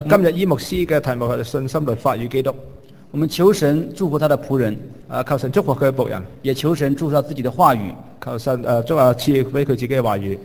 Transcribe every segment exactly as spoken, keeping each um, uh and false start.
今日伊牧師嘅題目係信心、律法與基督。 我們求神祝福他的僕人， 啊，求神祝福佢嘅僕人， 也求神祝福他自己的話語， 求神誒祝啊賜俾佢自己嘅話語。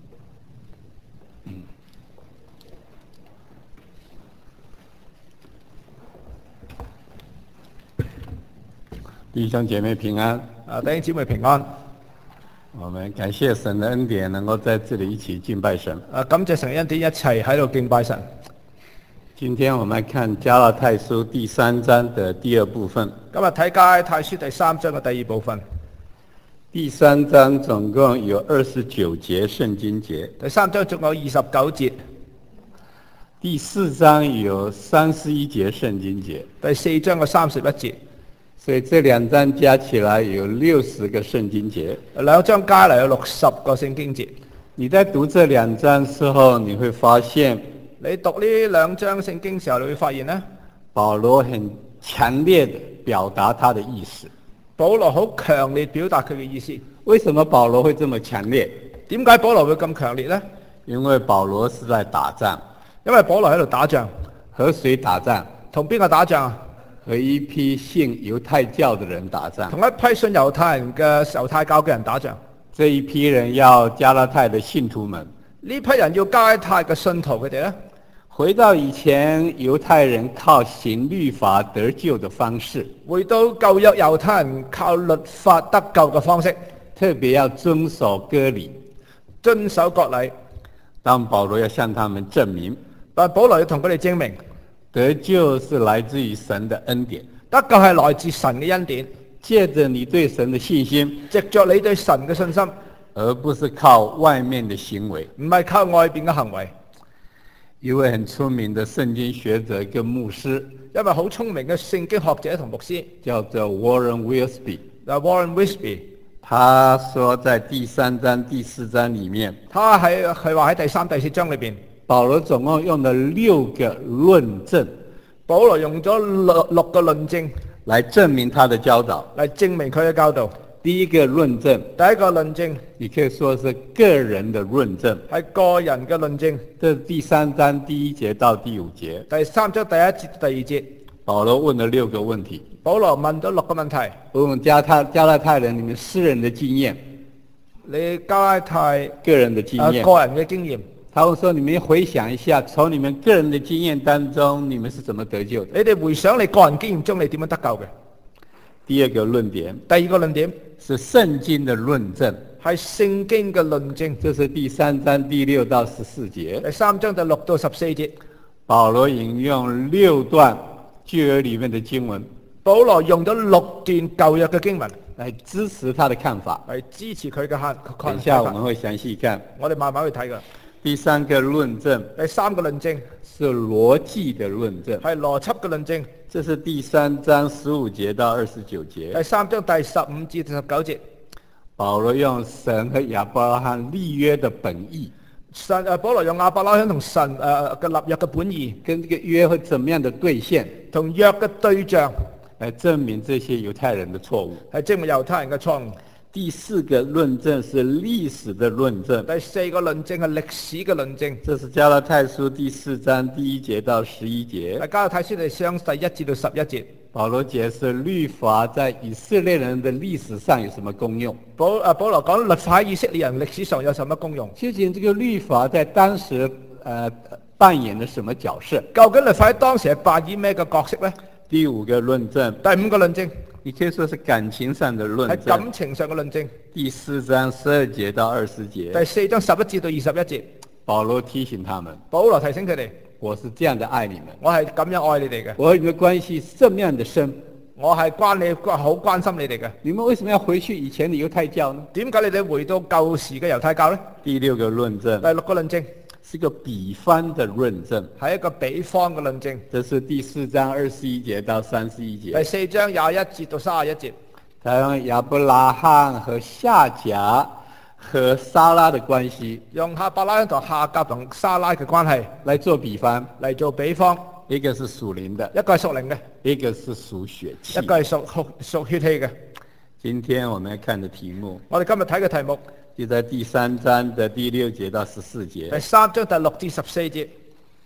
弟兄姐妹平安， 啊，弟兄姊妹平安。 我們感謝神的恩典，能夠在這裡一起敬拜神。 啊，感謝神恩典，一齊喺度敬拜神。 今天我們看加拉太書第三章的第二部分。 今日睇加拉太書第三章嘅第二部分。 第三章總共有二十九節聖經節。 第三章總有二十九節。 第四章有三十一節聖經節。 第四章嘅三十一節。 所以這兩章加起來有六十個聖經節。 兩章加嚟有六十個聖經節。 你在讀這兩章時候，你會發現， 你讀呢兩章聖經時候，你會發現呢， 保羅很強烈地表達他的意思。 保羅好強烈表達佢嘅意思。 為什麼保羅會這麼強烈？ 點解保羅會咁強烈呢？ 因為保羅是在打仗。 因為保羅喺度打仗。 和誰打仗？ 同邊個打仗啊？ 和一批信猶太教的人打仗。 同一批信猶太人嘅猶太教嘅人打仗。 這一批人要加拉太的信徒們。 呢批人要加拉太嘅信徒佢哋呢， 回到以前猶太人靠行律法得救的方式。 回到舊約猶太人靠律法得救嘅方式。 特別要遵守割禮。 遵守割禮。 但保羅要向他們證明。 但保羅要同佢哋證明。 得救是來自於神的恩典， 得救係來自神嘅恩典， 借着你對神的信心， 藉着你對神嘅信心， 而不是靠外面的行為， 唔係靠外邊嘅行為。 一位很出名的聖經學者跟牧師， 一位好聰明嘅聖經學者同牧師， 叫做 Warren Wiersbe。 嗱 Warren Wiersbe， 他說在第三章、第四章裡面， 他喺佢話喺第三、第四章裏邊。 保羅總共用了六個論證， 保羅用咗六六個論證來證明他的教導， 嚟證明佢嘅教導。 第一個論證， 第一個論證， 你可以說是個人的論證， 係個人嘅論證。 這是第三章第一節到第五節。 第三章第一節第二節， 保羅問了六個問題。 保羅問咗六個問題。 問加太加拉太人，你們私人的經驗， 你加拉太個人的經驗， 呃、個人嘅經驗。 他會說：你們回想一下，從你們個人的經驗當中，你們是怎麼得救的？ 你哋回想你個人經驗中，你點樣得救嘅？ 第二個論點， 第二個論點是聖經的論證， 係聖經嘅論證。 這是第三章第六到十四節。 第三章第六到十四節， 保羅引用六段舊約裡面的經文。 保羅用咗六段舊約嘅經文來支持他的看法， 嚟支持佢嘅看法。 等下我們會詳細看。 我哋慢慢去睇㗎。 第三個論證， 第三個論證是邏輯的論證， 係邏輯嘅論證。 這是第三章十五節到二十九節。 第三章第十五至十九節， 保羅用神和亞伯拉罕立約的本意， 神誒保羅用亞伯拉罕同神誒嘅立約嘅本意， 跟這個約會怎麼樣的兌現， 同約嘅對象， 來證明這些猶太人的錯誤， 係證明猶太人嘅錯誤。 第四個論證是歷史的論證。 第四個論證係歷史嘅論證。 這是加拉太書第四章第一節到十一節。 係加拉太書第四章第一至到十一節。 保羅解釋律法在以色列人的歷史上有什麼功用。 保啊保羅講律法喺以色列人歷史上有什麼功用？ 究竟這個律法在當時呃扮演了什麼角色？ 究竟律法喺當時係扮演咩嘅角色呢？ 第五個論證。 第五個論證。 你可以說是感情上的論證， 係感情上嘅論證。 第四章十二節到二十節。 第四章十一節到二十一節。 保羅提醒他們， 保羅提醒佢哋， 我是這樣的愛你們， 我係咁樣愛你哋嘅， 我和你們關係這麼樣的深， 我係關你好關心你哋嘅。 你們為什麼要回去以前的猶太教呢？ 點解你哋回到舊時嘅猶太教呢？ 第六個論證。 第六個論證。 是個比方的論證， 係一個比方嘅論證。 這是第四章二十一節到三十一節。 第四章廿一節到三十一節。 他用亞伯拉罕和夏甲和撒拉的關係， 用亞伯拉罕同夏甲同撒拉嘅關係來做比方， 嚟做比方。 一個是屬靈的， 一個係屬靈嘅， 一個是屬血氣， 一個係屬屬血氣嘅。 今天我們要看的題目， 我哋今日睇嘅題目就在第三章的第六節到十四節。 第三章第六至十四節。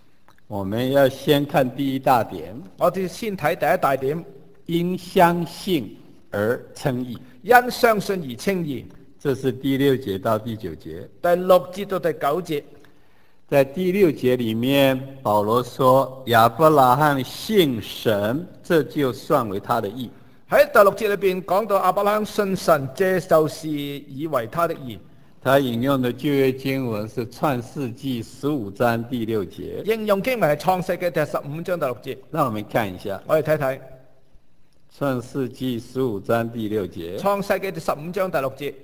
我们要先看第一大點， 我哋先睇第一大點， 因相信而稱義。 因相信而稱義。 這是第六節到第九節。 第六節到第九節， 在第六節裡面，保羅說亞伯拉罕信神，這就算為他的義。 喺第六節裏邊講到亞伯拉罕信神，這就是以為他的義。 他引用的舊約經文是創世記十五章第六節。 應用經文係創世記第十五章第六節。 讓我們看一下， 我哋睇睇創世記十五章第六節。 創世記第十五章第六節，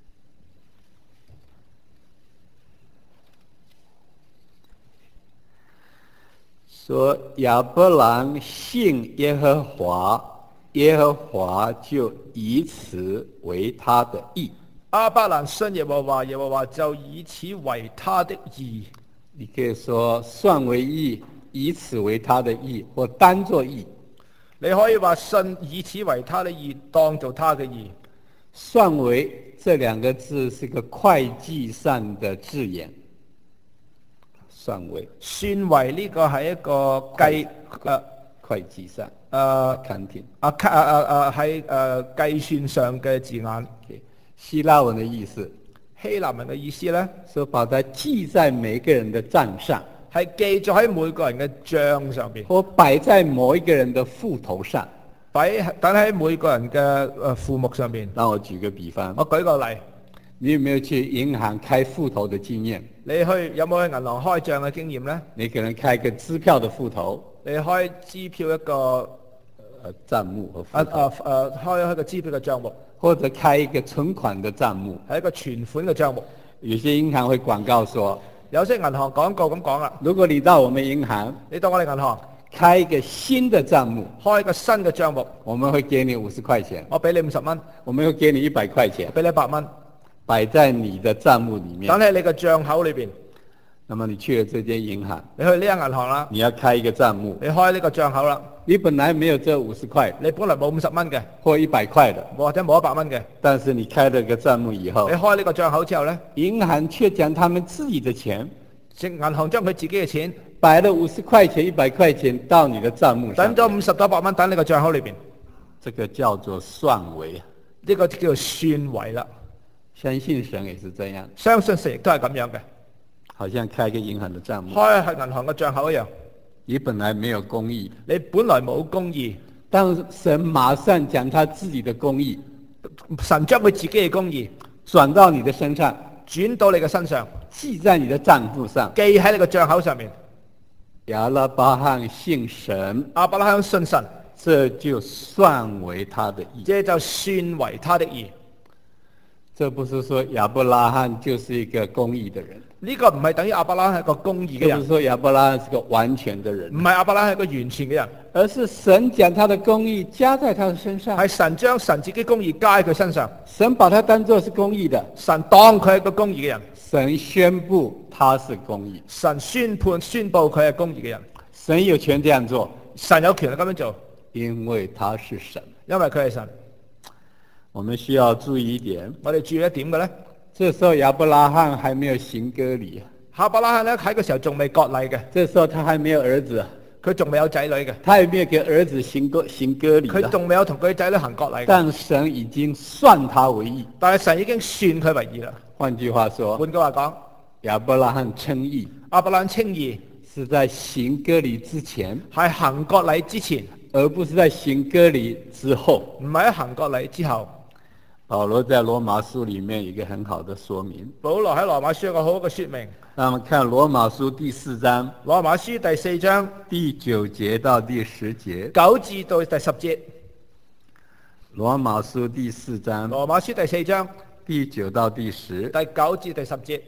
說亞伯蘭信耶和華，耶和華就以此為他的義。 亞伯蘭信耶和華，耶和華就以此為他的義。 你可以說算為義，以此為他的義，或當作義。 你可以話信以此為他的義，當做他嘅義。 算為這兩個字是個會計上的字眼。算為算為呢個係一個計誒會計上誒看庭啊啊啊啊喺誒計算上嘅字眼。 Okay. 希臘文的意思， 希臘文嘅意思咧， 說把它記在每個人的賬上， 係記咗喺每個人嘅帳上邊， 或擺在某一個人的戶頭上， 擺等喺每個人嘅誒數目上邊。 讓我舉個比方， 我舉個例， 你有沒有去銀行開戶頭的經驗？ 你去有冇去銀行開帳嘅經驗咧？ 你可能開一個支票的戶頭， 你開支票一個呃賬目和啊戶頭， 啊誒開一個支票嘅帳目， 或者開一個存款的賬目。 係一個存款嘅帳目。 有些銀行會廣告說， 有些銀行廣告咁講啦， 如果你到我們銀行你到我哋銀行開一個新的賬目， 開一個新嘅帳目， 我們會給你五十塊錢， 我俾你五十蚊， 我們會給你一百塊錢， 俾你一百蚊， 擺在你的賬目裡面。 等喺你嘅帳口裏邊。 那麼你去了這間銀行， 你去呢間銀行啦， 你要開一個賬目， 你開呢個帳口啦， 你本來沒有這五十塊你本來冇五十蚊嘅， 或一百塊的， 或者冇一百蚊嘅， 但是你開了個賬目以後你，開呢個帳口之後咧， 銀行卻將他們自己的錢銀行將佢自己嘅錢擺了五十塊錢、一百塊錢到你的賬目上， 等咗五十到一百蚊，等你個帳口裏邊， 這個叫做算為。 呢個叫做算為啦。 相信神也是這樣， 相信神亦都係咁樣嘅， 好像開一個銀行的賬目， 開係銀行嘅帳口一樣。 你本來沒有公義， 你本來冇公義， 但神馬上將他自己的公義神將佢自己嘅公義轉到你的身上， 轉到你嘅身上， 記在你的賬簿上。 記喺你個帳口上面。 亞伯拉罕信神， 亞伯拉罕信神， 這就算為他的義。 這就算為他的義。 這不是說亞伯拉罕就是一個公義的人， 呢個唔係等於亞伯拉罕係一個公義嘅這不是人， 說亞伯拉罕是個完全的人唔，係亞伯拉罕係一個完全嘅人， 而是神將他的公義加在他的身上， 係神將神自己公義加喺佢身上， 神把他當作是公義的， 神當佢係一個公義嘅人， 神宣布他是公義， 神宣判宣佈佢係公義嘅人， 神有權這樣做， 神有權咁樣做， 因為他是神。 因為佢係神。 我們需要注意一點， 我哋注意一點嘅咧， 這時候亞伯拉罕還沒有行割禮， 亞伯拉罕咧喺個時候仲未割禮嘅， 這時候他還沒有兒子， 佢仲未有仔女嘅， 他也沒有給兒子行割行割禮佢的， 仲未有同佢仔女行割禮嘅， 但神已經算他為義。 但係神已經算佢為義啦。 換句話說， 換句話講， 亞伯拉罕稱義亞伯拉罕稱義是在行割禮之前， 係行割禮之前， 而不是在行割禮之後。 唔係喺行割禮之後。 保羅在羅馬書裡面有一個很好的說明， 保羅喺羅馬書有個好嘅說明。 那我們看羅馬書第四章羅馬書第四章第九節到第十節。 九至到第十節。 羅馬書第四章羅馬書第四章第九到第十。 第九至第十節。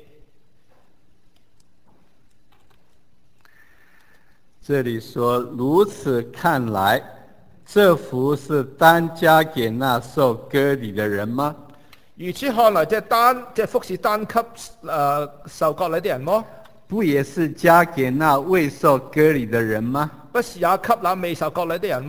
這裡說，如此看來，這福是單加給那受割禮的人嗎？ 如此看來，這單這福是單給誒、呃、受割禮的人麼？ 不也是加給那未受割禮的人嗎？ 不是也給那未受割禮的人麼？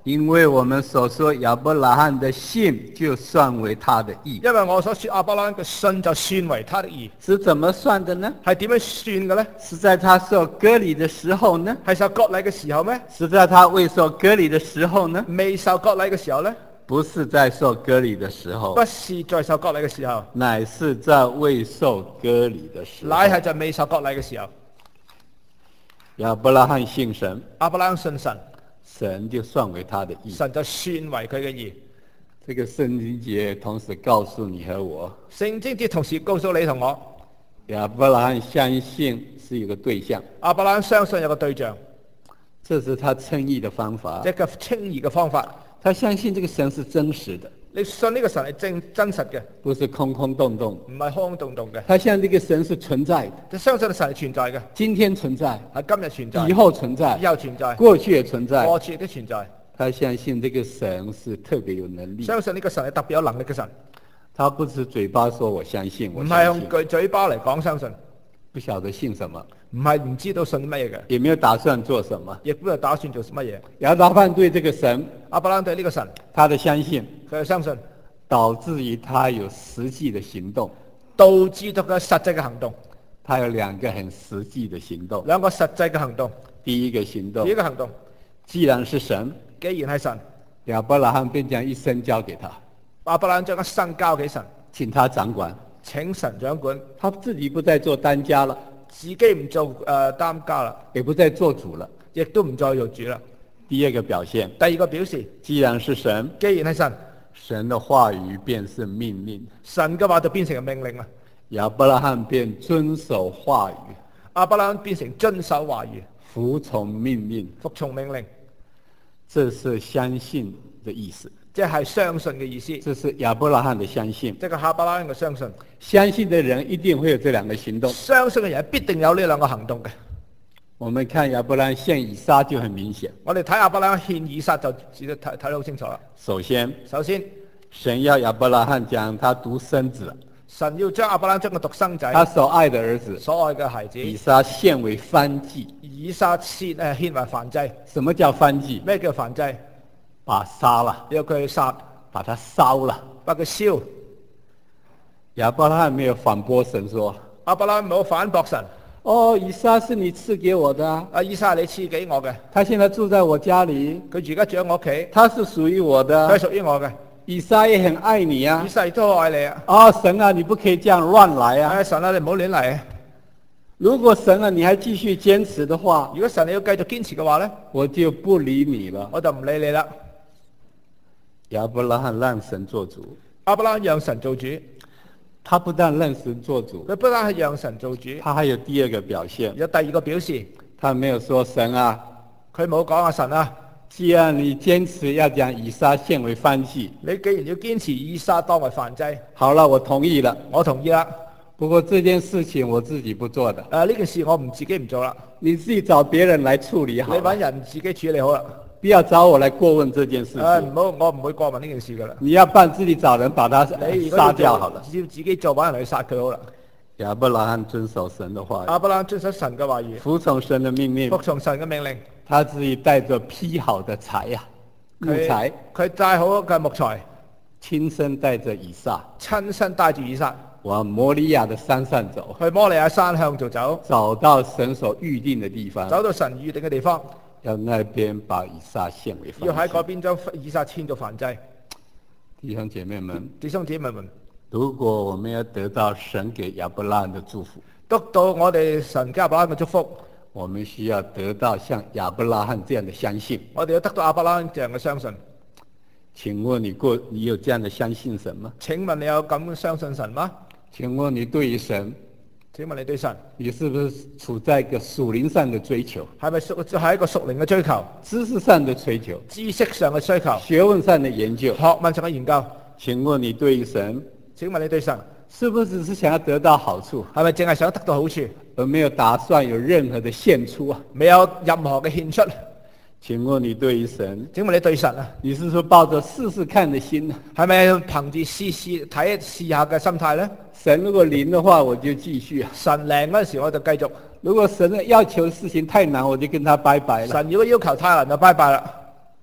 因為我們所說亞伯拉罕的信就算為他的義， 因為我所說亞伯拉罕嘅信就算為他的義， 是怎麼算的呢？ 係點樣算嘅呢？ 是在他受割禮的時候呢？ 係受割禮嘅時候咩？ 是在他未受割禮的時候呢？ 未受割禮嘅時候呢？ 不是在受割禮的時候， 不是在受割禮嘅時候， 乃是在未受割禮的時候。 乃係在未受割禮嘅時候。 亞伯拉罕信神， 亞伯拉罕信神， 神就算為他的義。 神就算為佢嘅義。 這個聖經節同時告訴你和我， 聖經節同時告訴你同我， 亞伯拉罕相信是一個對象， 亞伯拉罕相信有個對象， 這是他稱義的方法。 一個稱義嘅方法。 他相信這個神是真實的， 你信呢個神係真真實嘅， 不是空空洞洞。 唔係空空洞洞嘅。 他相信這個神是存在的， 你相信神係存在嘅， 今天存在， 係今日存在， 以後存在， 以後存在， 過去也存在。 過去亦都存在。 他相信這個神是特別有能力， 相信呢個神係特別有能力嘅神， 他不是嘴巴說我相信，我唔係相信， 用句嘴巴嚟講相信， 不曉得信什麼， 唔係唔知道信乜嘢嘅， 也沒有打算做什麼。 亦都係打算做乜嘢。 亞伯拉罕對這個神， 亞伯拉罕對呢個神， 他的相信， 佢係相信， 導致於他有實際的行動。 導致到佢實際嘅行動。 他有兩個很實際的行動。 兩個實際嘅行動。 第一個行動， 第一個行動， 既然是神， 既然係神， 亞伯拉罕便將一生交給他， 亞伯拉罕將一生交給神， 請他掌管， 請神掌管， 他自己不再做當家了， 自己唔做誒擔家啦， 也不再做主了， 亦都唔再做主啦。 第二個表現， 第二個表示， 既然是神， 既然係神， 神的話語便是命令， 神嘅話就變成命令啦。 亞伯拉罕便遵守話語， 亞伯拉罕變成遵守話語， 服從命令， 服從命令， 這是相信的意思， 即係相信嘅意思。 這是亞伯拉罕的相信， 即係亞伯拉罕嘅相信。 相信的人一定會有這兩個行動， 相信嘅人必定有呢兩個行動嘅。 我們看亞伯拉罕獻以撒就很明顯。 我哋睇亞伯拉罕獻以撒就睇睇得好清楚啦。 首先， 首先， 神要亞伯拉罕將他獨生子， 神要將亞伯拉罕將個獨生仔， 他所愛的兒子， 所愛嘅孩子， 以撒獻為燔祭。 以撒獻誒獻為燔祭。 什麼叫燔祭？ 咩叫燔祭？ 把殺了， 要佢殺， 把它燒了。 把佢燒。 亞伯拉罕沒有反駁神說， 亞伯拉罕冇反駁神。 哦，以撒是你賜給我的啊， 啊，以撒係你賜給我嘅， 他現在住在我家裏， 佢而家住喺我屋企， 他是屬於我的， 佢係屬於我嘅。 以撒也很愛你啊以，撒亦都好愛你啊。 哦，神啊，你不可以這樣亂來啊！ 唉，神啊，你唔好亂嚟。 如果神啊，你還繼續堅持的話， 如果神你要繼續堅持嘅話咧， 我就不理你了。 我就唔理你啦。 亞伯拉罕讓神做主， 亞伯拉罕讓神做主， 他不但讓神做主， 佢不單係讓神做主， 他還有第二個表現。 有第二個表示， 他沒有說神啊， 佢冇講啊神啊， 既然你堅持要將以撒獻為燔祭， 你既然要堅持以撒當為燔祭， 好了，我同意了。 我同意啦。 不過這件事情我自己不做的， 誒呢件事我唔自己唔做啦， 你自己找別人來處理你好了， 揾人自己處理好啦。 不要找我來過問這件事情。 誒唔好，我唔會過問呢件事噶啦。 你要辦自己找人把他你如果殺要掉好了。 要自己做，揾人去殺佢好啦。 亞伯拉罕遵守神的話語， 亞伯拉罕遵守神嘅話語， 服從神的命令服，從神嘅命令， 他自己帶着劈好的柴呀、木佢材， 佢帶好嘅木材， 親身帶着以撒親身帶住以撒往摩利亞的山上走， 去摩利亞山向度走， 找到神所預定的地方， 走到神預定嘅地方， 要那邊把以撒獻為燔祭。 要喺嗰邊將以撒遷做燔祭。 弟兄姐妹們， 弟兄姊妹們， 如果我們要得到神給亞伯拉罕的祝福， 得到我哋神加亞伯拉罕嘅祝福， 我們需要得到像亞伯拉罕這樣的相信。 我哋要得到亞伯拉罕這樣嘅相信。 請問你過你有這樣的相信神嗎？ 請問你有咁相信神嗎？ 請問你對於神， 請問你對神你是不是處在一個屬靈上的追求， 係咪屬係一個屬靈嘅追求、 知識上的追求， 知識上嘅追求、 學問上的研究？ 學問上嘅研究？ 請問你對於神， 請問你對神是不是只是想要得到好處， 係咪淨係想得到好處， 而沒有打算有任何的獻出啊？ 未有任何嘅獻出？ 請問你對於神， 請問你對神啊， 你是說抱着試試看的心呢？ 係咪憑住試試睇試下嘅心態呢？ 神如果靈的話，我就繼續啊。 神靈嗰陣時我就繼續； 如果神的要求事情太難，我就跟他拜拜了。 神如果要求太難就拜拜啦。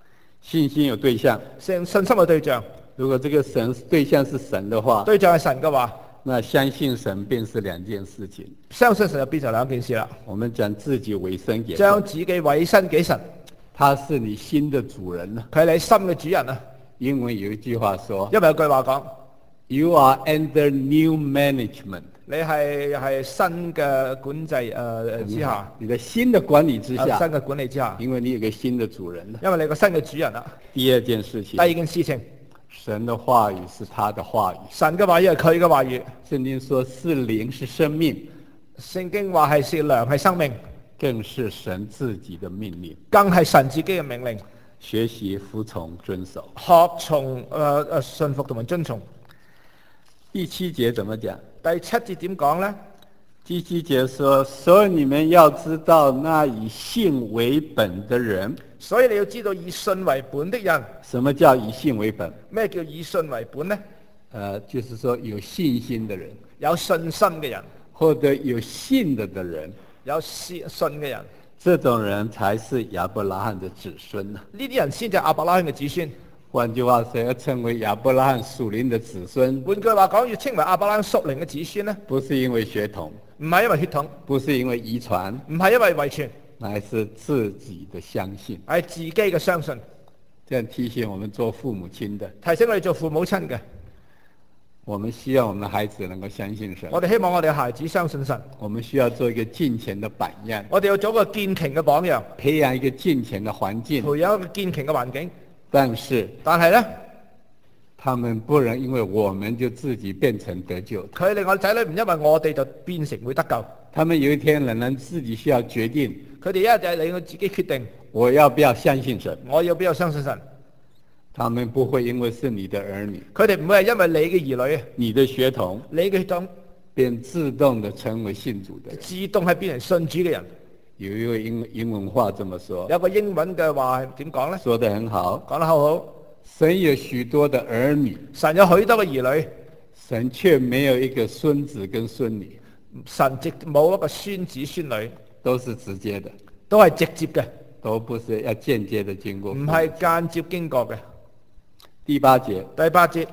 信心有對象， 信信心嘅對象， 如果這個神對象是神的話， 對象係神嘅話， 那相信神便是兩件事情。 相信神就變成兩件事啦。 我們將自己委身給將神， 自己委身給神， 他是你心的主人啊。 佢係你心嘅主人啊。 英文有一句話說因為有句話講， ，You are under new management。 你係係新嘅管制誒、呃、之下， 你的新的管理之下， 呃新嘅管理之下， 因為你有個新的主人了。 因為你個新嘅主人啦。 第二件事情第，二件事情， 神的話語是他的話語。 神嘅話語係佢嘅話語。 聖經說是靈是生命， 聖經話係是糧係生命， 更是神自己的命令， 更係神自己嘅命令。 學習服從遵守。 學從誒誒信服同埋遵從。 第七節怎麼講？ 第七節點講呢？ 第七節說，所以你們要知道，那以信為本的人。 所以你要知道以信為本的人， 什麼叫以信為本？ 咩叫以信為本呢？ 呃，就是說有信心的人， 有信心嘅人， 或者有信的的人， 有信信嘅人， 這種人才是亞伯拉罕的子孫啊。 呢啲人先至係亞伯拉罕嘅子孫。 換句話說，要稱為亞伯拉罕屬靈的子孫， 換句話講，要稱為亞伯拉罕屬靈嘅子孫呢， 不是因為血統， 唔係因為血統， 不是因為遺傳， 唔係因為遺傳， 乃是自己的相信。 係自己嘅相信。 這樣提醒我們做父母親的， 提醒我哋做父母親嘅， 我們希望我們的孩子能夠相信神， 我哋希望我哋嘅孩子相信神。 我們需要做一個敬虔的榜樣， 我哋要做一個堅強嘅榜樣， 培養一個敬虔的環境。 培養一個堅強嘅環境。 但是但係呢， 他們不能因為我們就自己變成得救， 佢哋我仔女唔因為我哋就變成會得救。 他們有一天仍然自己需要決定， 佢哋一日就係你要自己決定， 我要不要相信神。 我要不要相信神？ 他們不會因為是你的兒女， 佢哋唔會係因為你嘅兒女、 你的血統， 你嘅血統， 便自動的成為信主的人。 自動係變成信主嘅人。 有一個英英文話這麼說， 有個英文嘅話係點講呢？ 說得很好。 講得好好。 神有許多的兒女， 神有許多嘅兒女， 神卻沒有一個孫子跟孫女， 神直冇一個孫子孫女， 都是直接的， 都係直接嘅， 都不是要間接的經過。 唔係間接經過嘅。 第八節， 第八節，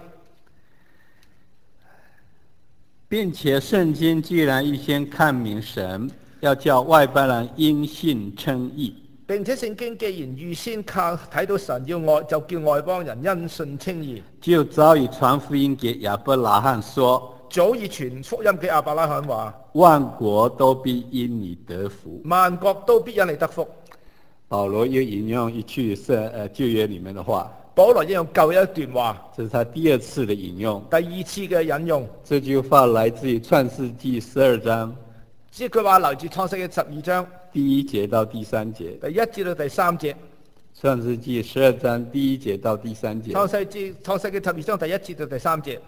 並且聖經既然預先看明神，要叫外邦人因信稱義。 並且聖經既然預先靠睇到神要愛，就叫外邦人因信稱義。 就早已傳福音給亞伯拉罕說， 早已傳福音給亞伯拉罕話， 萬國都必因你得福。 萬國都必因你得福。 保羅又引用一句聖呃舊約裡面的話， 保羅引用舊約一段話， 這是他第二次的引用。 第二次嘅引用， 這句話來自於創世記十二章， 即係佢話來自創世嘅十二章第一節到第三節。 第一至到第三節。 創世記十二章第一節到第三節。 創世記創世嘅十二章第一節到第三節。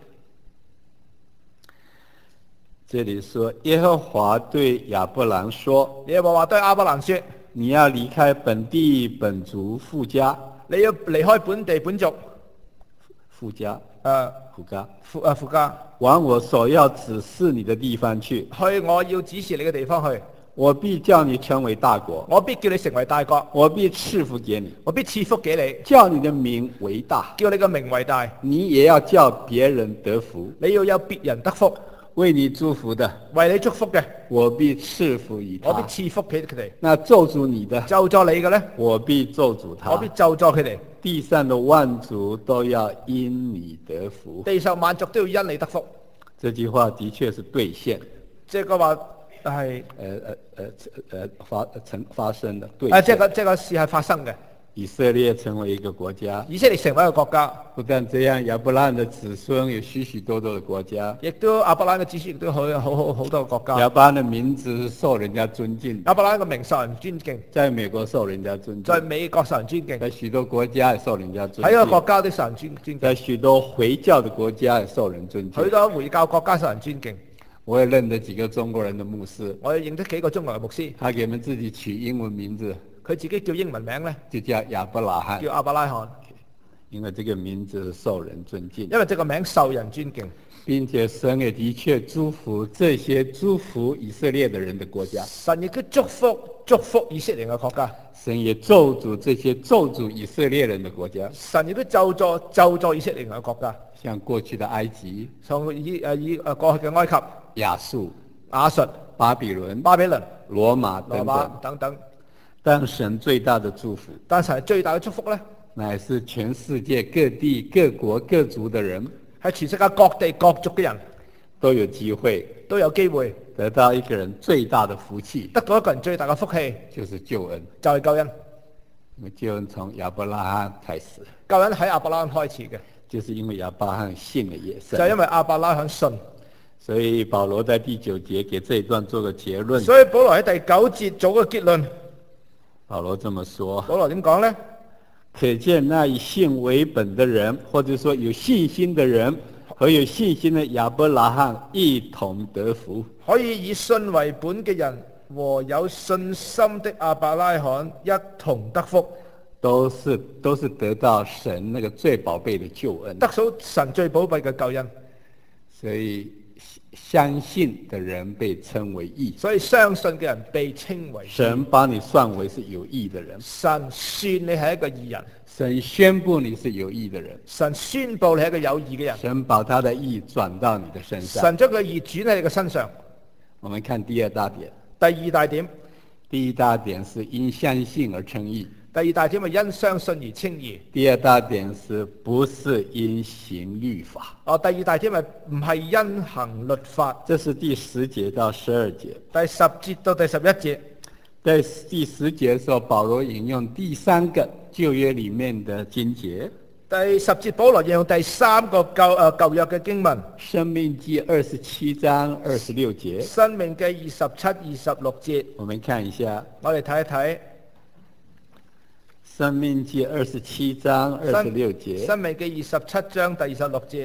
這裡說耶和華對亞伯蘭說， 耶和華對亞伯蘭說， 你要離開本地本族父家， 你要離開本地本族， 父家， 誒父家， 父誒父家， 往我所要指示你的地方去。 去我要指示你嘅地方去， 我必叫你成為大國， 我必叫你成為大國， 我必賜福給你， 我必賜福給你， 叫你的名為大， 叫你嘅名為大， 你也要叫別人得福。 你要有別人得福， 為你祝福的， 為你祝福嘅， 我必賜福於我必他； 賜福俾佢哋。 那咒詛你的， 咒詛你嘅呢， 我必咒詛他。 我必咒詛佢哋。 地上的萬族都要因你得福。 地上萬族都要因你得福。 這句話的確是兌現， 即係個話係呃呃呃呃發成發生的兌誒，即係現。 個即係個事係發生嘅。 以色列成為一個國家， 以色列成為一個國家， 不但這樣，亞伯拉罕的子孫有許許多多的國家， 亦都亞伯拉罕嘅子孫亦都好好好好多個國家。 亞伯拉罕的名字是受人家尊敬， 亞伯拉罕嘅名受人尊敬， 在美國受人家尊敬， 在美國受人尊敬， 在許多國家也受人家尊喺個敬， 國家都受人尊尊敬， 在許多回教的國家也受人尊敬許。多回教國家受人尊敬。 我也認得幾個中國人的牧師， 我認得幾個中國嘅牧師， 他給他們自己取英文名字， 佢自己叫英文名咧， 就叫亞伯拉罕。 叫亞伯拉罕。 因为这个名字受人尊敬， 因為這個名受人尊敬， 并且神也的确祝福这些祝福以色列的人的国家， 神亦都祝福祝福以色列嘅國家， 神也咒诅这些咒诅以色列人的國家， 神亦都咒詛咒詛以色列嘅國家， 像過去的埃及、 從以誒以誒過去嘅埃及、 亞述、 亞述、 巴比倫、 巴比倫、 羅馬羅馬等等。 等等。 但神最大的祝福， 但神最大嘅祝福咧， 乃是全世界各地各國各族的人係全世界各地各族嘅人都有機會都有機會得到一個人最大的福氣， 得到一個人最大嘅福氣， 就是救恩。 就係救恩。 因為救恩從亞伯拉罕開始， 救恩喺亞伯拉罕開始嘅， 就是因為亞伯拉罕信了耶穌。 就係因為亞伯拉罕信， 所以保羅在第九節給這一段做個結論。 所以保羅喺第九節做個結論。 保羅這麼說， 保羅點講呢？ 可見那以信為本的人，或者說有信心的人和有信心的亞伯拉罕一同得福。 可以以信為本嘅人和有信心的亞伯拉罕一同得福， 都是都是得到神那個最寶貝的救恩， 得到神最寶貝嘅救恩。 所以相信的人被稱為義， 所以相信嘅人被稱為義。 神把你算為是有義的人， 神算你係一個義人， 神宣布你是有義的人， 神宣布你係一個有義嘅人， 神把他的義轉到你的身上。 神將個義轉喺你嘅身上。 我們看第二大點， 第二大點， 第一大點是因相信而稱義， 第二大點係因相信而稱義。 第二大點是不是因行律法？ 哦，第二大點係唔係因行律法？ 這是第十節到十二節。 第十節到第十一節。 在第十節的時候，保羅引用第三個舊約裡面的經節。 第十節保羅引用第三個舊誒、呃、舊約嘅經文，《 申命記》二十七章二十六節。 申命記二十七、二十六節， 我們看一下， 我哋睇一睇《 申命記》二十七章二十六節。 申命記二十七章第二十六節，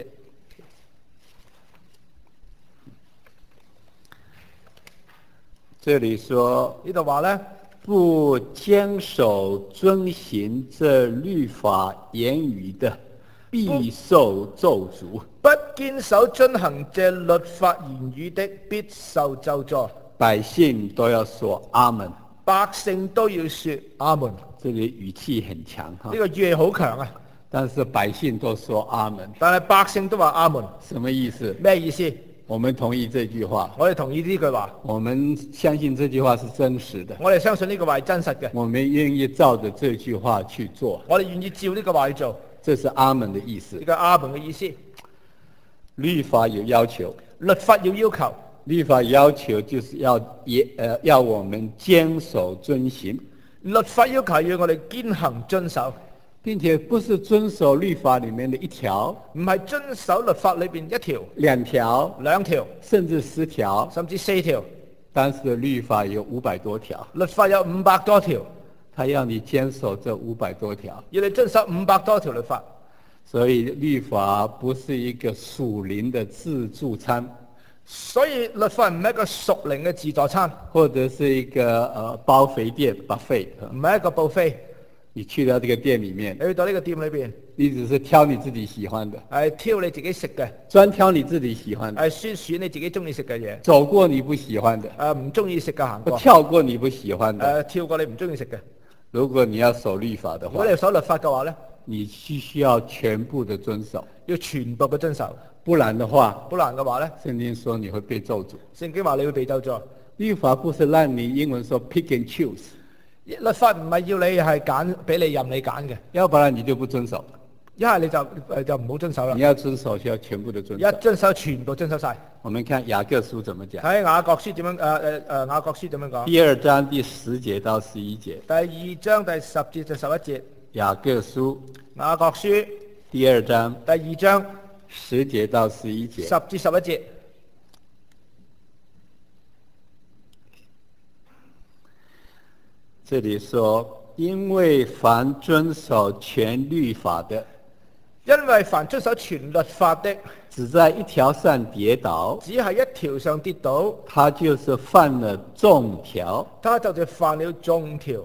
這裡說呢度話咧， 不堅守遵行這律法言語的，必受咒詛。 不堅守遵行這律法言語的，必受咒詛。 百姓都要說阿門。 百姓都要說阿門。 這裡語氣很強哈。 呢個語氣好強啊！ 但是百姓都說阿門。 但係百姓都話阿門。 什麼意思？ 咩意思？ 我們同意這句話。 我哋同意呢句話。 我們相信這句話是真實的。 我哋相信呢句話係真實嘅。 我們願意照着這句話去做。 我哋願意照呢個話去做。 這是阿門的意思。 呢個阿門嘅意思。 律法有要求。 律法要要求。 律法要求就是要也呃要我們堅守遵行。 律法要求要我哋堅行遵守， 並且不是遵守律法裡面的一條， 唔係遵守律法裏邊一條、 兩條、 兩條， 甚至十條， 甚至四條。 但是律法有五百多條， 律法有五百多條， 他要你堅守這五百多條， 要你遵守五百多條律法。 所以律法不是一個屬靈的自助餐。 所以律法唔係一個屬靈嘅自助餐， 或者是一個呃包肥店 buffet， 唔係一個 buffet。 你去到這個店裡面， 你去到呢個店裏邊， 你只是挑你自己喜歡的， 係挑你自己食嘅， 專挑你自己喜歡的， 係選選你自己中意食嘅嘢， 走過你不喜歡的， 誒唔中意食嘅行過， 跳過你不喜歡的， 誒跳過你唔中意食嘅。 如果你要守律法的話， 如果你要守律法嘅話咧， 你需需要全部的遵守， 要全部嘅遵守。 不然的話， 不然嘅話咧， 聖經說你會被咒詛。 聖經話你會被咒詛。 律法不是讓你英文說 pick and choose， 律法唔係要你係揀，俾你任你揀嘅， 要不然你就不遵守。 一係你就誒就唔好遵守啦。 你要遵守就要全部的遵守。 一遵守全部遵守晒。 我們看雅各書怎麼講。 喺雅各書點樣？誒誒誒雅各書點樣講？ 第二章第十節到十一節。 第二章第十節至十一節。 雅各書。 雅各書。 第二章。 第二章。 十節到十一節。 十至十一節。 這裡說，因為凡遵守全律法的， 因為凡遵守全律法的， 只在一條上跌倒， 只係一條上跌倒， 他就是犯了眾條， 他就是犯了眾條。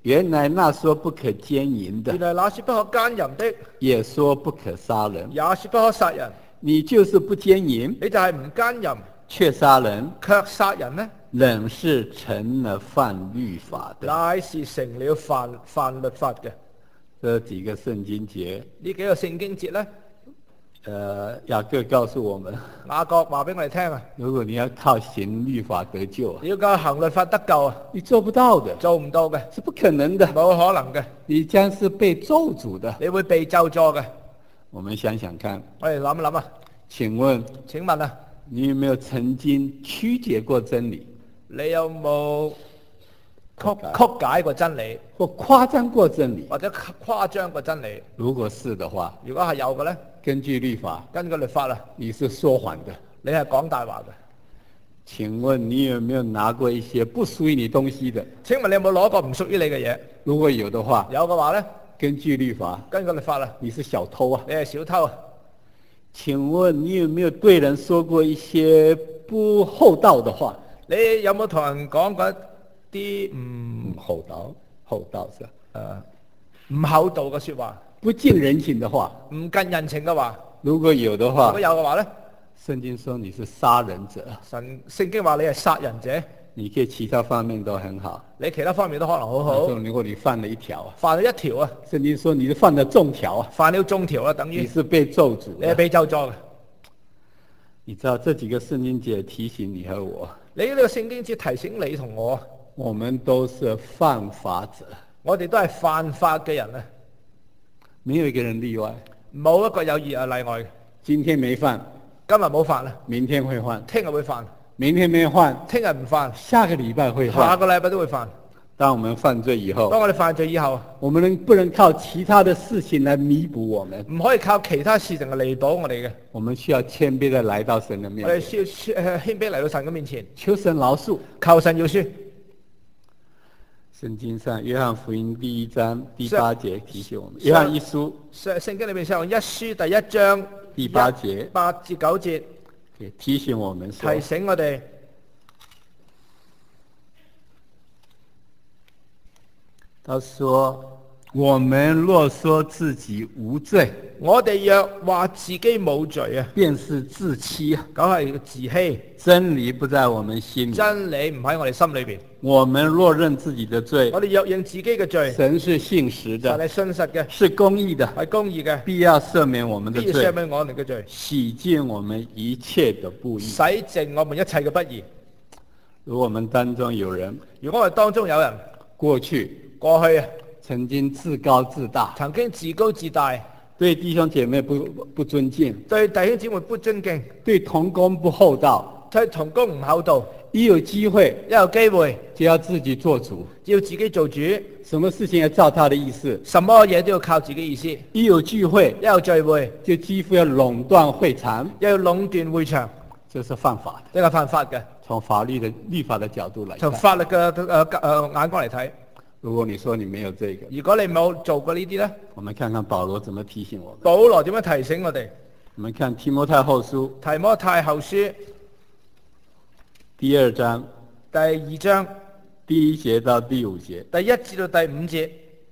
原來那說不可奸淫的原，來那說不可奸淫的， 也說不可殺人。 也說不可殺人。 你就是不奸淫， 你就係唔奸淫， 卻殺人， 卻殺人呢， 仍是成了犯律法的。 乃是成了犯犯律法嘅。 這幾個聖經節， 呢幾個聖經節呢， 呃，雅各告訴我們， 雅各話俾我哋聽啊， 如果你要靠行律法得救啊， 你要靠行律法得救啊， 你做不到的， 做唔到嘅， 是不可能的， 冇可能嘅， 你將是被咒詛的。 你會被咒詛嘅。 我們想想看， 我哋諗一諗啊， 請問請問啊， 你有沒有曾經曲解過真理， 你有冇曲曲解曲解過真理， 或誇張過真理？ 或者誇張過真理？ 如果是的話， 如果係有嘅呢， 根據律法， 根據律法啊， 你是說謊的。 你係講大話嘅。 請問你有沒有拿過一些不屬於你東西的？ 請問你有冇攞過唔屬於你嘅嘢？ 如果有的話， 有嘅話呢， 根據律法， 根據律法啊， 你是小偷啊。 你係小偷啊。 請問你有沒有對人說過一些不厚道的話？ 你有冇同人講過一啲唔嗯，厚道，厚道是吧？ 誒唔厚道嘅説話， 不近人情的話， 唔近人情嘅話？ 如果有的如話果，有嘅話呢， 聖經說你是殺人者， 神聖經話你係殺人者， 你可以其他方面都很好。 你其他方面都可能好他好， 說如果你犯了一條啊， 犯咗一條啊， 聖經說你是犯了眾條啊， 犯了眾條啊，等於你是被咒詛你係的。 被咒詛嘅。 你知道這幾個聖經節提醒你和我， 你呢個聖經只提醒你同我， 我們都是犯法者， 我哋都係犯法嘅人啊， 沒有一個人例外。 冇一個有意啊例外嘅。 今天沒犯， 今日冇犯啊， 明天會犯； 聽日會犯， 明天沒犯， 聽日唔犯， 下個禮拜會下犯。 個禮拜都會犯。 當我們犯罪以後， 當我哋犯罪以後， 我們能不能靠其他的事情來彌補我們？ 唔可以靠其他事情嚟彌補我哋嘅， 我們需要謙卑的來到神的面前， 我哋需要誒謙卑嚟到神嘅面前， 求神饒恕。 求神饒恕。 聖經上約翰福音第一章第是八節提醒我們， 是約翰一書聖聖經裏面上一書第一章第八節八至九節提醒我們說提，醒我哋， 他說：我們若說自己無罪， 我哋若話自己冇罪啊， 便是自欺， 咁係自欺， 真理不在我們心裏。 真理唔喺我哋心裏邊。 我們若認自己的罪， 我哋若認自己嘅罪， 神是信實神的， 係信實嘅， 是公義的， 係公義嘅， 必要赦免我們的罪， 必赦免我哋嘅罪， 洗淨我們一切的不義。 洗淨我們一切嘅不義。 如果我們當中有人如果我哋當中有人過去過去啊， 曾經自高自大， 曾經自高自大， 對弟兄姐妹不不尊敬， 對弟兄姊妹不尊敬， 對同工不厚道， 對同工唔厚道， 一有機會一有機會就要自己做主， 要自己做主， 什麼事情要照他的意思， 什麼嘢都要靠自己意思。 一有聚會一有聚會， 就幾乎要壟斷會場， 又要壟斷會場， 這是犯法的。 呢個犯法嘅。 從法律的律法的角度來看， 從法律嘅誒誒眼光嚟睇， 如果你說你沒有這個， 如果你冇做過呢啲咧， 我們看看保羅怎麼提醒我們。 保羅點樣提醒我哋？ 我們看提摩太後書提摩太後書第二章第二章第一節到第五節。 第一至到第五節。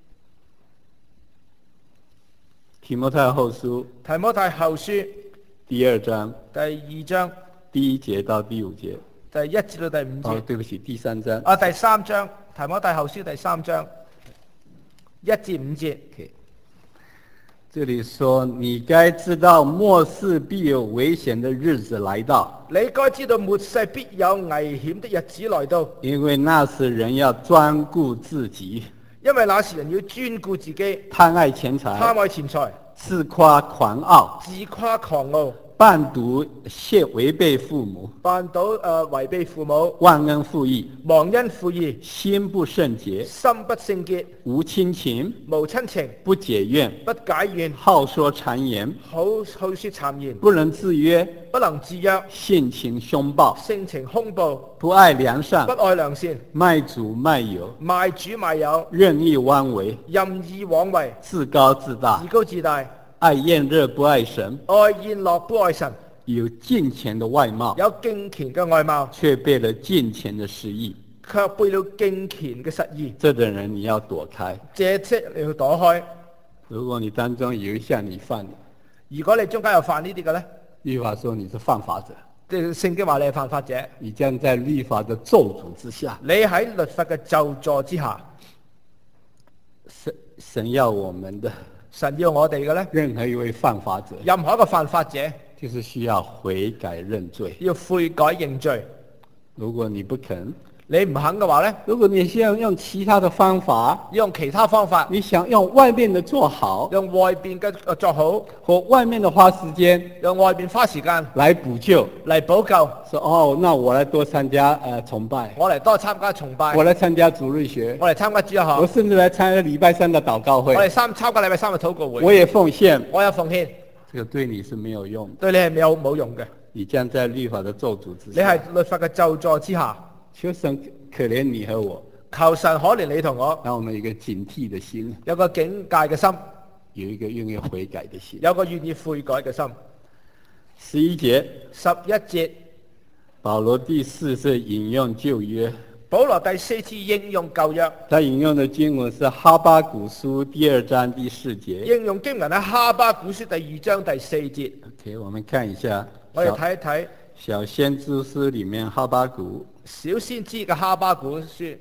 提摩太後書提摩太後書第二章第二章第一節到第五節。 第一至到第五節。 哦，對不起，第三章。 啊，第三章，提摩太後書第三章一至五節。 Okay. 這裏說，你該知道末世必有危險的日子來到。 你該知道末世必有危險的日子來到， 因為那時人要專顧自己， 因為那時人要專顧自己， 貪愛錢財， 貪愛錢財， 自誇狂傲， 自誇狂傲， 絆讀褻違背父母， 絆倒誒違背父母， 忘恩負義， 忘恩負義， 心不聖潔， 心不聖潔， 無親情， 無親情， 不解怨， 不解怨， 好說讒言， 好好說讒言， 不能自約， 不能自約， 性情兇暴， 性情兇暴， 不愛良善不，愛良善， 賣主賣友， 賣主賣友， 任意妄為， 任意妄為， 自高自大自，高自大， 愛宴樂不愛神， 愛宴樂不愛神， 有敬虔的外貌， 有敬虔嘅外貌， 卻背了敬虔的實意。 卻背了敬虔嘅實意， 這等人你要躲開。 借跡你去躲開。 如果你當中有一項你犯， 如果你中間有犯呢啲嘅咧， 律法說你是犯法者， 即係聖經話你係犯法者， 你將在律法的咒詛之下。 你喺律法嘅咒詛之下， 神神要我們的神要我哋嘅咧， 任何一位犯法者， 任何一個犯法者就是需要悔改認罪。 要悔改認罪。 如果你不肯， 你唔肯嘅話咧， 如果你想用其他的方法， 用其他方法， 你想用外面的做好， 用外邊嘅做好， 或外面的花時間用外邊花時間來補救， 嚟補救。 說哦，那我來多參加呃崇拜， 我嚟多參加崇拜， 我來參加主日學， 我嚟參加主日我學， 甚至來參加禮拜三的禱告會， 我哋三參加禮拜三嘅禱告我會， 也奉獻， 我有奉獻， 這個對你是沒有用的， 對你係冇冇用嘅。 你將在律法的咒詛之你下。 係律法嘅咒詛之下， 求神可憐你和我， 求神可憐你同我， 讓我們有一個警惕的心， 有個警戒嘅心， 有一個願意悔改的心。 有個願意悔改嘅心。 十一節， 十一節， 保羅第四次引用舊約， 保羅第四次應用舊約， 他引用的經文是哈巴谷書第二章第四節。 應用經文喺哈巴古書第二章第四節。 OK，我們看一下， 我哋睇一睇小先知書裡面哈巴谷小先知嘅哈巴古書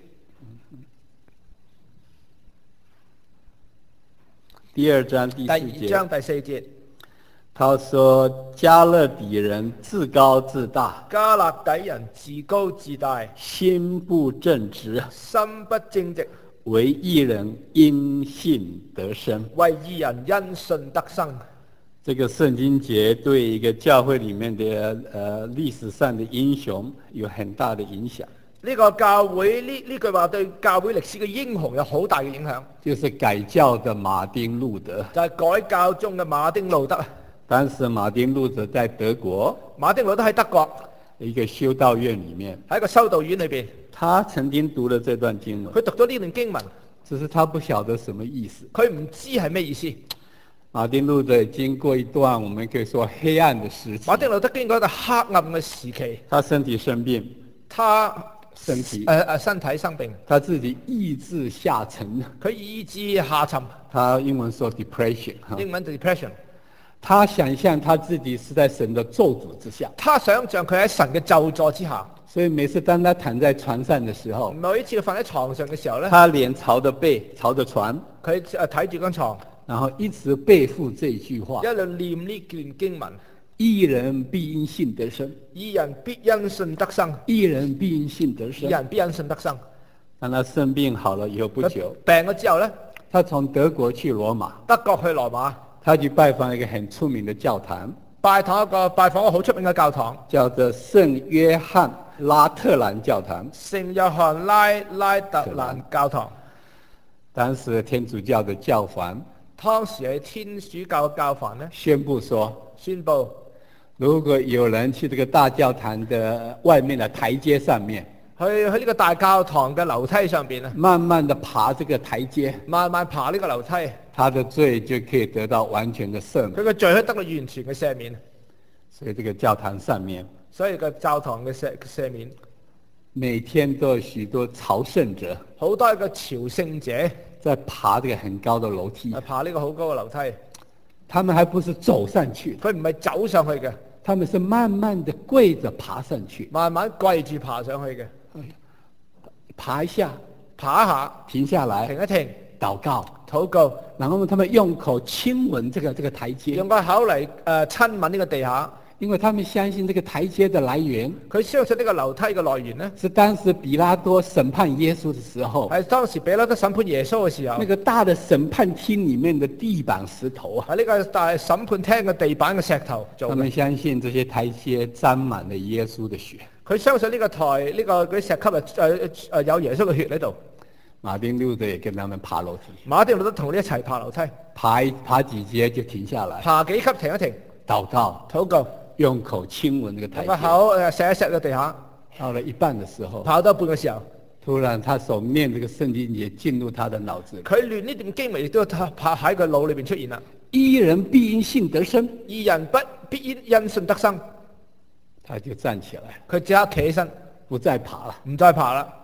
第二章第四第二章節， 第四節。 他說加勒底人自高自大， 加勒底人自高自大， 心不正直， 心不正直， 為義人因信得生。 為義人因信得生。 這個聖經節對一個教會裡面的呃歷史上的英雄有很大的影響。 呢個教會呢呢句話對教會歷史嘅英雄有好大嘅影響， 就是改教的馬丁路德。 就係改教中嘅馬丁路德。 當時馬丁路德在德國馬丁路德喺德國一個修道院裡面， 喺個修道院裏邊， 他曾經讀了這段經文， 佢讀咗呢段經文， 只是他不曉得什麼意思。 佢唔知係咩意思。 馬丁路德經過一段我們可以說黑暗的時期， 馬丁路德經過一個黑暗嘅時期， 他身體生病， 他身體誒誒身體生病， 他自己意志下沉， 佢意志下沉， 他英文說 depression 哈， 英文 depression。 他想象他自己是在神的咒詛之下， 他想象佢喺神嘅咒詛之下， 所以每次當他躺在床上的時候， 每一次佢瞓喺床上嘅時候咧， 他臉朝着背，朝着床， 佢誒睇住張床， 然後一直背負這句話一：路念呢段經文： 義人必因信得生， 義人必因信得生， 義人必因信得生義。人必因信得生。 當他生病好了以後不佢久， 病咗之後咧， 他從德國去羅馬， 德國去羅馬， 他去拜訪一個很出名的教堂， 拜訪一個拜訪一個好出名嘅教堂， 叫做聖約翰拉特蘭教堂。 聖約翰拉拉特蘭教堂。 當時天主教的教皇當時係天主教嘅教皇咧， 宣布說， 宣布如果有人去這個大教堂的外面的台階上面， 去喺呢個大教堂嘅樓梯上邊啊， 慢慢的爬這個台階， 慢慢爬呢個樓梯， 他的罪就可以得到完全的赦免。 佢嘅罪可以得到完全嘅赦免。 所以這個教堂上面， 所以個教堂嘅赦赦免， 每天都有許多朝聖者好多一個朝聖者在爬這個很高的樓梯係，爬呢個好高嘅樓梯， 他們還不是走上去， 佢唔係走上去嘅， 他們是慢慢的跪着爬上去， 慢慢跪住爬上去嘅， 爬一下， 爬一下， 停下來， 停一停， 禱告， 禱告， 然後他們用口親吻這個這個台階用，個口嚟誒親吻呢個地下。 因為他們相信這個台階的來源佢相信呢個樓梯嘅來源呢， 是當時比拉多審判耶穌的時候， 係當時彼拉多審判耶穌嘅時候， 那個大的審判廳裡面的地板石頭啊， 喺呢個大審判廳嘅地板嘅石頭做他們嘅。 相信這些台階沾滿了耶穌的血。 佢相信呢個台呢、這個嗰啲石級啊誒誒有耶穌嘅血喺度。 馬丁路德也跟他們爬樓梯， 馬丁路德同你一齊爬樓梯， 爬一爬幾節就停下來， 爬幾級停一停， 禱告， 禱告， 用口親吻那個台用個階。 口誒錫一錫個地下。 到了一半的時候， 跑到一半嘅時候， 突然他所念這個聖經節進入他的腦子裡， 佢亂呢段經文亦都爬喺佢腦裏邊出現啦。 義人必因信得生， 義人不必因信得生， 他就站起來， 佢即刻企起身， 不再爬了。 唔再爬啦。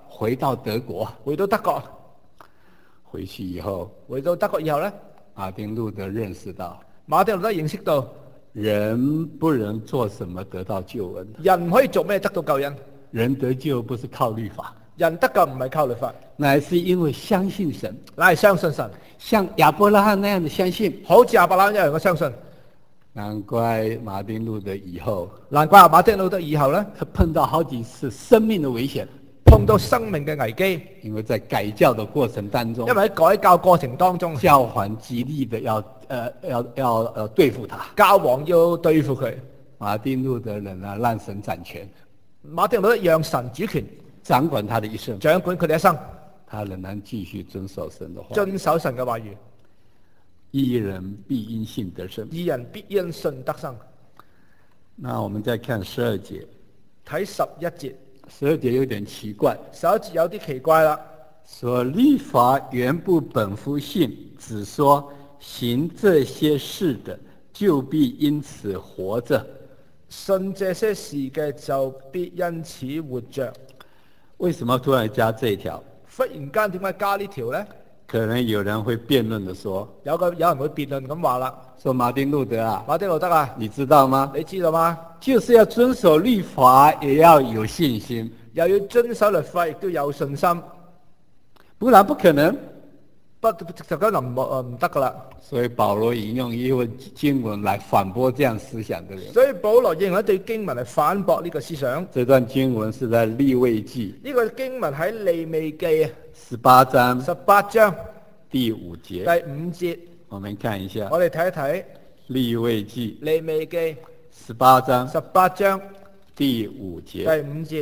回到德国。 回到德國， 回去以後， 回到德國以後呢， 馬丁路德認識到， 馬丁路德認識到人不能做什麼得到救恩， 人唔可以做咩得到救恩， 人得救不是靠律法， 人得救唔係靠律法， 乃是因為相信神， 乃係相信神， 像亞伯拉罕那樣的相信。 好似亞伯拉罕一樣嘅相信。 難怪馬丁路德以後， 難怪馬丁路德以後呢， 他碰到好幾次生命的危險， 碰到生命嘅危機， 因為在改教的過程當中， 因為喺改教過程當中， 教皇極力的要呃要要呃對付他， 教皇要對付佢， 馬丁路德仍然讓神掌權， 馬丁路德讓神主權掌管他的一生， 掌管佢哋一生， 他仍然繼續遵守神的話， 遵守神嘅話語。 義人必因信得生。 義人必因信得生。 那我們再看十二節， 睇十一節， 十二節有點奇怪， 十一節有啲奇怪啦。 說律法原不本乎信，只說行這些事的就必因此活着。 信這些事嘅就必因此活着。 為什麼突然加這一條？ 忽然間點解加呢條呢？ 可能有人會辯論的說， 有個有人會辯論咁話啦， 說馬丁路德啊， 馬丁路德啊， 你知道嗎？ 你知道嗎？ 就是要遵守律法，也要有信心， 又要遵守律法，亦都有信心， 不然不可能。 不就咁就唔誒唔得噶啦。 所以保羅引用一份經文來反駁這樣思想的人。 所以保羅用一對經文嚟反駁呢個思想。 這段經文是在利未記， 呢個經文喺利未記啊十八章十八章第五節。 第五節， 我們看一下， 我哋睇一睇利未記利未記十八章十八章第五節。 第五節。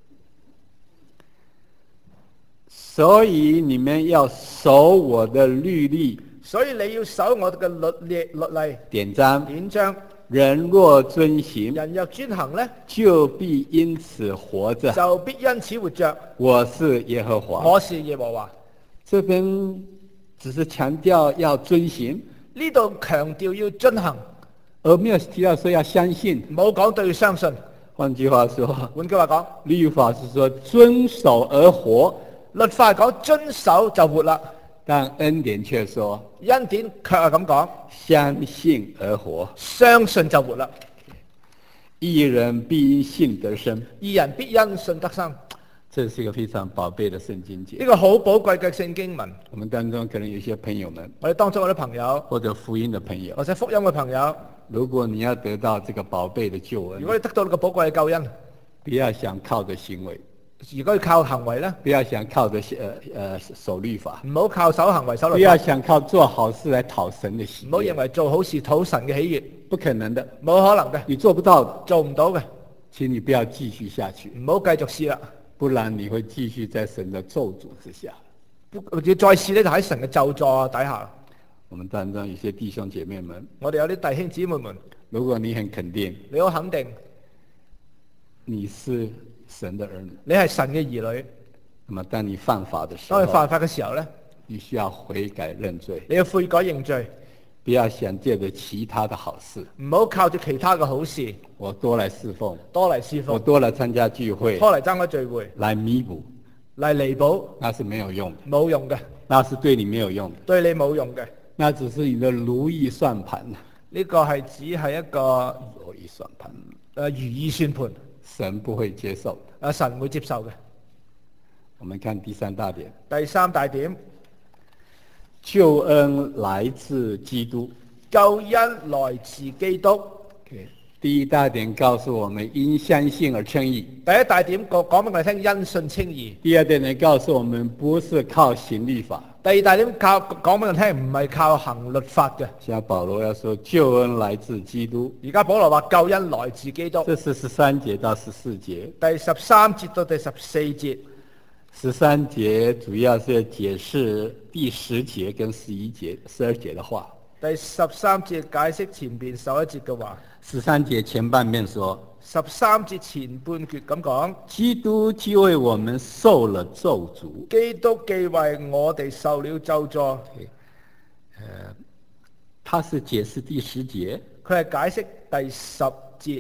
所以你們要守我的律例， 所以你要守我嘅律例律例典章。 典章。 人若遵行， 人若遵行呢， 就必因此活着。 就必因此活着。 我是耶和華。 我是耶和華。 這邊只是強調要遵行， 呢度強調要遵行， 而沒有提到說要相信。 冇講到要相信。 換句話說， 換句話講， 律法是說遵守而活， 律法講遵守就活啦， 但恩典卻說恩典卻係咁講， 相信而活， 相信就活啦。 義人必因信得生， 義人必因信得生。 這是一個非常寶貝的聖經節。 呢個好寶貴嘅聖經文。 我們當中可能有些朋友們， 我哋當中有啲朋友， 或者福音的朋友， 或者福音嘅朋友， 如果你要得到這個寶貝的救恩， 如果你得到呢個寶貴嘅救恩， 不要想靠着行為， 如果要靠行為呢， 不要想靠着呃呃守律法， 唔好靠守行為守不律法， 要想靠做好事來討神的喜唔好認悅， 為做好事討神嘅喜悅， 不可能的， 冇可能嘅， 你做不到的， 做唔到嘅， 請你不要繼續下去， 唔好繼續試啦， 不然你會繼續在神的咒詛之下。 要再試呢，就喺神嘅咒詛底下。 我們當中有些弟兄姐妹們， 我哋有啲弟兄姊妹們， 如果你很肯定你好肯定你是神的兒女， 你係神嘅兒女， 那麼當你犯法的時候， 當你犯法嘅時候呢， 你需要悔改認罪， 你要悔改認罪， 不要想借着其他的好事， 唔好靠住其他嘅好事我多來侍奉， 多嚟侍我奉， 多來參加聚會， 多嚟參加聚會， 來彌補， 嚟彌補， 那是沒有用的， 冇用嘅， 那是對你沒有用的， 對你冇用嘅。 那只是你的如意算盤， 呢個係只係一個如意算盤， 誒如意算盤， 神不會接受的。 誒神會接受嘅。 我們看第三大點， 第三大點， 救恩來自基督。 救恩來自基督。 第一大點告訴我們因相信而稱義。 第一大點講講俾我哋聽，因信稱義。 第二點呢，告訴我們不是靠行律法。 第二大點靠講俾我哋聽，唔係靠行律法嘅。 像保羅要說救恩來自基督， 而家保羅話救恩來自基督。 這是十三節到十四節。 第十三節到第十四節。 十三節主要是要解釋第十節跟十一節、十二節的話。 第十三節解釋前邊十一節嘅話。 十三節前半面說， 十三節前半節咁講， 基督既為我們受了咒詛， 基督既為我哋受了咒詛。 呃，他是解釋第十節， 佢係解釋第十節。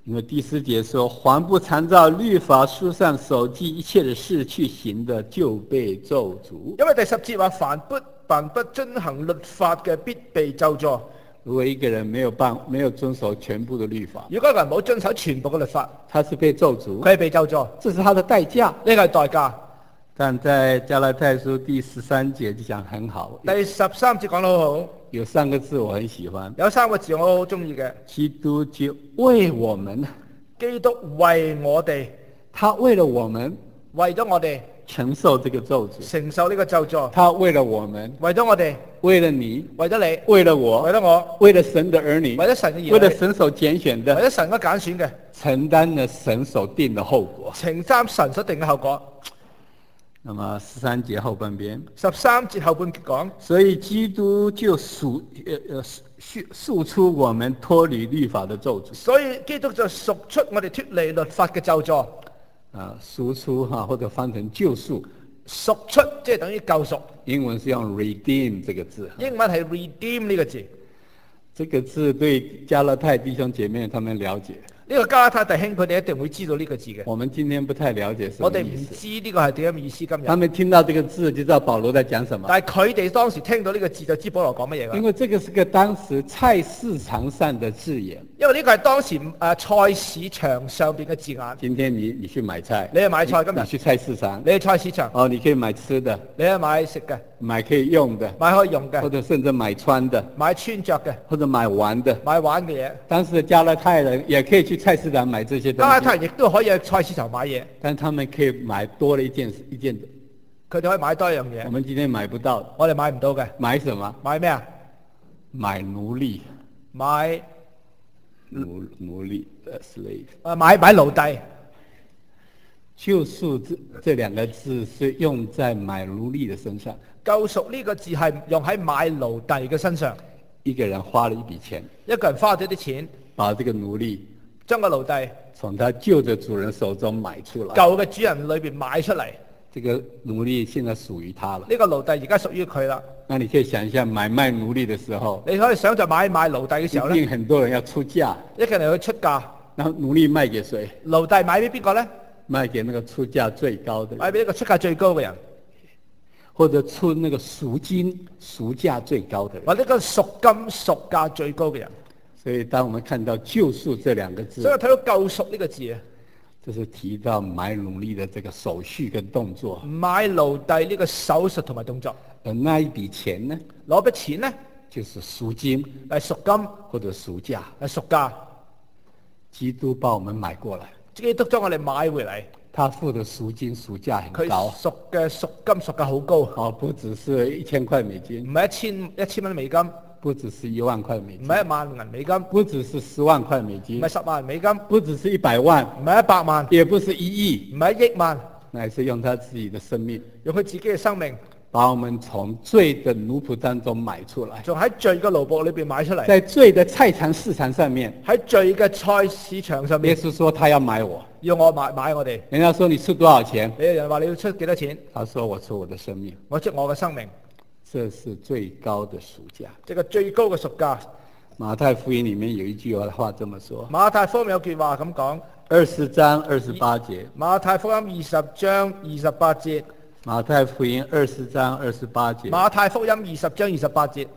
因為第四節說，凡不參照律法書上所記一切的事去行的，就被咒詛。 因為第十節話，凡不凡不遵行律法嘅，必被咒詛。 如果一個人沒有辦沒有遵守全部的律法， 如果一個人冇遵守全部嘅律法， 他是被咒詛， 佢係被咒詛， 這是他的代價。 呢個係代價。 但在加拉太書第十三節就講很好， 第十三節講得好好， 有三個字我很喜歡， 有三個字我好中意嘅， 基督就為我們， 基督為我哋， 他為了我們為咗我哋承受這個咒詛， 承受呢個咒詛， 他為了我們， 為咗我哋， 為了你， 為咗你， 為了我， 為咗我， 為了神的兒女， 為咗神嘅兒女， 為了神所揀選為的， 咗神所揀選嘅， 承擔了神所定的後果。 承擔神所定嘅後果。 那麼十三節後半邊， 十三節後半節講， 所以基督就贖呃呃贖贖出我們脫離律法的咒詛。 所以基督就贖出我哋脫離律法嘅咒詛。 啊，贖出哈、啊，或者翻成救贖， 贖出即係等於救贖。 英文是用 redeem 這個字。 英文係 redeem 呢個字。 這個字對加拉太弟兄姐妹他們了解。 呢個加拉太弟兄佢哋一定會知道呢個字嘅。 我們今天不太了解什麼我哋唔意思。 知呢個係點樣嘅意思今日。 他們聽到這個字就知道保羅在講什麼。 但係佢哋當時聽到呢個字就知保羅講乜嘢㗎。 因為這個是個當時菜市場上的字眼。 因為呢個係當時誒、呃、菜市場上邊嘅字眼。 今天你你去買菜， 你去買菜今日。 你去菜市場。 你去菜市場。 哦，你可以買吃的。 你去買食嘅。 買可以用的。 買可以用嘅。 或者甚至買穿的。 買穿着嘅。 或者買玩的。 買玩嘅嘢。 當時的加拉太人也可以去菜市場買這些東西。 加拉太人亦都可以去菜市場買嘢。 但他們可以買多了一件一件的。 佢哋可以買多一樣嘢。 我們今天買不到。 我哋買唔到嘅。 買什麼？ 買咩啊？ 買奴隸。 買奴奴隸的 slave。 啊，買買奴隸。 救贖這這兩個字是用在買奴隸的身上。 救贖呢個字係用喺買奴隸嘅身上。 一個人花了一筆錢。 一個人花咗啲錢， 把這個奴隸將個奴隸從他舊的主人手中買出來。 舊嘅主人裏邊買出嚟。 這個奴隸現在屬於他了。 呢個奴隸而家屬於佢啦。 那你可以想一下買賣奴隸的時候， 你可以想象買賣奴隸嘅時候咧， 一定很多人要出價。 一個人去出價。 然後奴隸賣給誰？ 奴隸買俾邊個咧？ 賣給那個出價最高的人。 買俾一個出價最高嘅人， 或者出那個贖金贖價最高的人， 或者個贖金贖價最高嘅人。 所以當我們看到救贖這兩個字， 所以睇到救贖呢個字啊， 就是提到買奴隸的這個手續跟動作。 買奴隸呢個手術同埋動作。 而那一筆錢呢？ 攞筆錢呢？就是贖金， 係贖金或者贖價， 係贖價。 基督把我們買過來， 基督將我哋買回嚟。 他付的贖金贖價很高， 佢贖嘅贖金贖價好高。 哦，不只是一千塊美金， 唔係一千一千蚊美金， 不只是一萬塊美金， 唔係一萬銀美金， 不只是十萬塊美金， 唔係十萬美金， 不只是一百萬， 唔係一百萬， 也不是一億， 唔係一億萬， 乃是用他自己的生命， 用佢自己嘅生命， 把我們從罪的奴僕當中買出來， 仲喺罪嘅奴僕裏邊買出嚟， 在罪的菜場市場上面， 喺罪嘅菜市場上面， 耶穌說他要買我， 要我買買我哋。 人家說你出多少錢？ 你有人話你要出幾多錢？ 他說我出我的生命， 我出我嘅生命， 這是最高的贖價， 即係最高嘅贖價。 馬太福音裏面有一句話這麼說， 馬太福音有句話咁講， 二十章二十八節， 馬太福音二十章二十八節， 馬太福音二十章二十八節， 馬太福音二十章二十八節，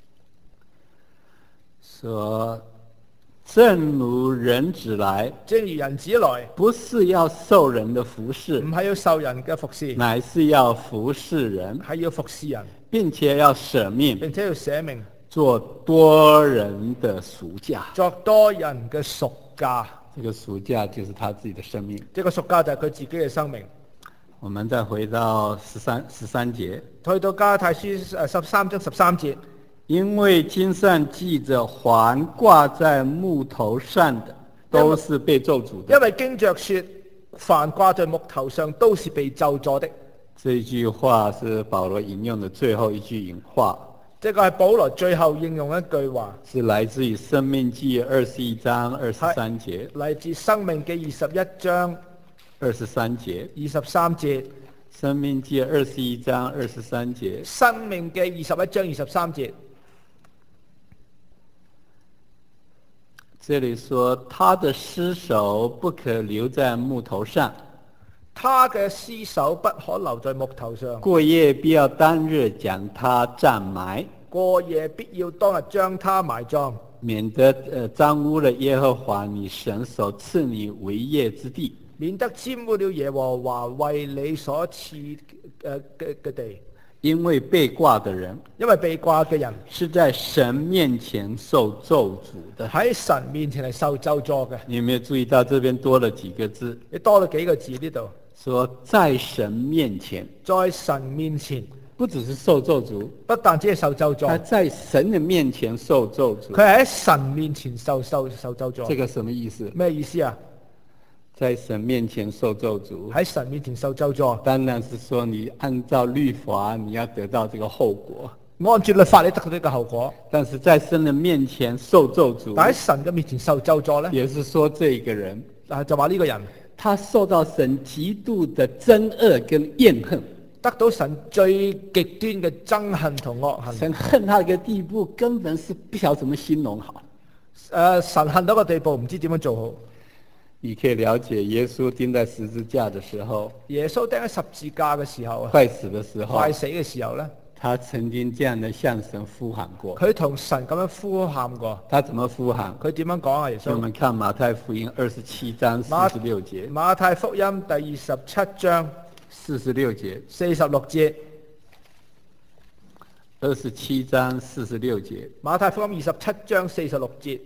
說正如人子來， 正如人子來， 不是要受人的服侍， 唔係要受人嘅服侍， 乃是要服侍人， 係要服侍人， 並且要捨命， 並且要捨命， 做多人的贖價。 作多人嘅贖價。 這個贖價就是他自己的生命。 呢個贖價就係佢自己嘅生命。 我們再回到十三十三節， 去到加拉太書誒十三章十三節， 因為經上記着，凡掛在木頭上的，都是被咒詛的。 因為經着說，凡掛在木頭上都是被咒詛的。 這句話是保羅引用的最後一句引話。 這個係保羅最後應用一句話， 是來自於《申命記》二十一章二十三節。 嚟自《申命記》二十一章二十三節。 二十三節。《 申命記》二十一章二十三節。 《申命記》二十一章二十三節。 这里说他的尸首不可留在木头上， 他嘅屍首不可留在木頭上， 过夜必要當日將他暫埋， 過夜必要當日將他埋葬， 免得呃玷污了耶和華你神所賜你為業之地。 免得沾污了耶和華為你所賜誒嘅嘅地。 因為被掛的人因為被掛嘅人是在神面前受咒詛的。 喺神面前係受咒詛嘅。 你有沒有注意到這邊多了幾個字？ 你多咗幾個字呢度， 說在神面前， 在神面前， 不只是受咒詛， 不但只係受咒他詛， 在神的面前受咒詛。 佢係喺神面前受受受咒詛。 這個什麼意思？ 咩意思啊？ 在神面前受咒詛， 喺神面前受咒詛， 當然是說你按照律法，你要得到這個後果。 按住律法你得到呢個後果。 但是在神的面前受咒詛， 但喺神嘅面前受咒詛咧， 也是說這一個人， 啊就話呢個人他受到神極度的憎惡跟厭恨， 得到神最極端嘅憎恨同惡恨。 神恨他嘅地步，根本是不曉得怎麼形容好。 誒、呃，神恨到個地步，唔知點樣做好。 你可以了解耶穌釘在十字架的時候， 耶穌釘喺十字架嘅時候啊， 快死的時候， 快死嘅時候咧， 他曾經這樣的向神呼喊過。 佢同神咁樣呼喊過。 他怎麼呼喊？ 佢點樣講啊？耶穌， 我們看馬太福音二十七章四十六節。 馬太福音第二十七章四十六節。 四十六節。 二十七章四十六節。 馬太福音二十七章四十六節。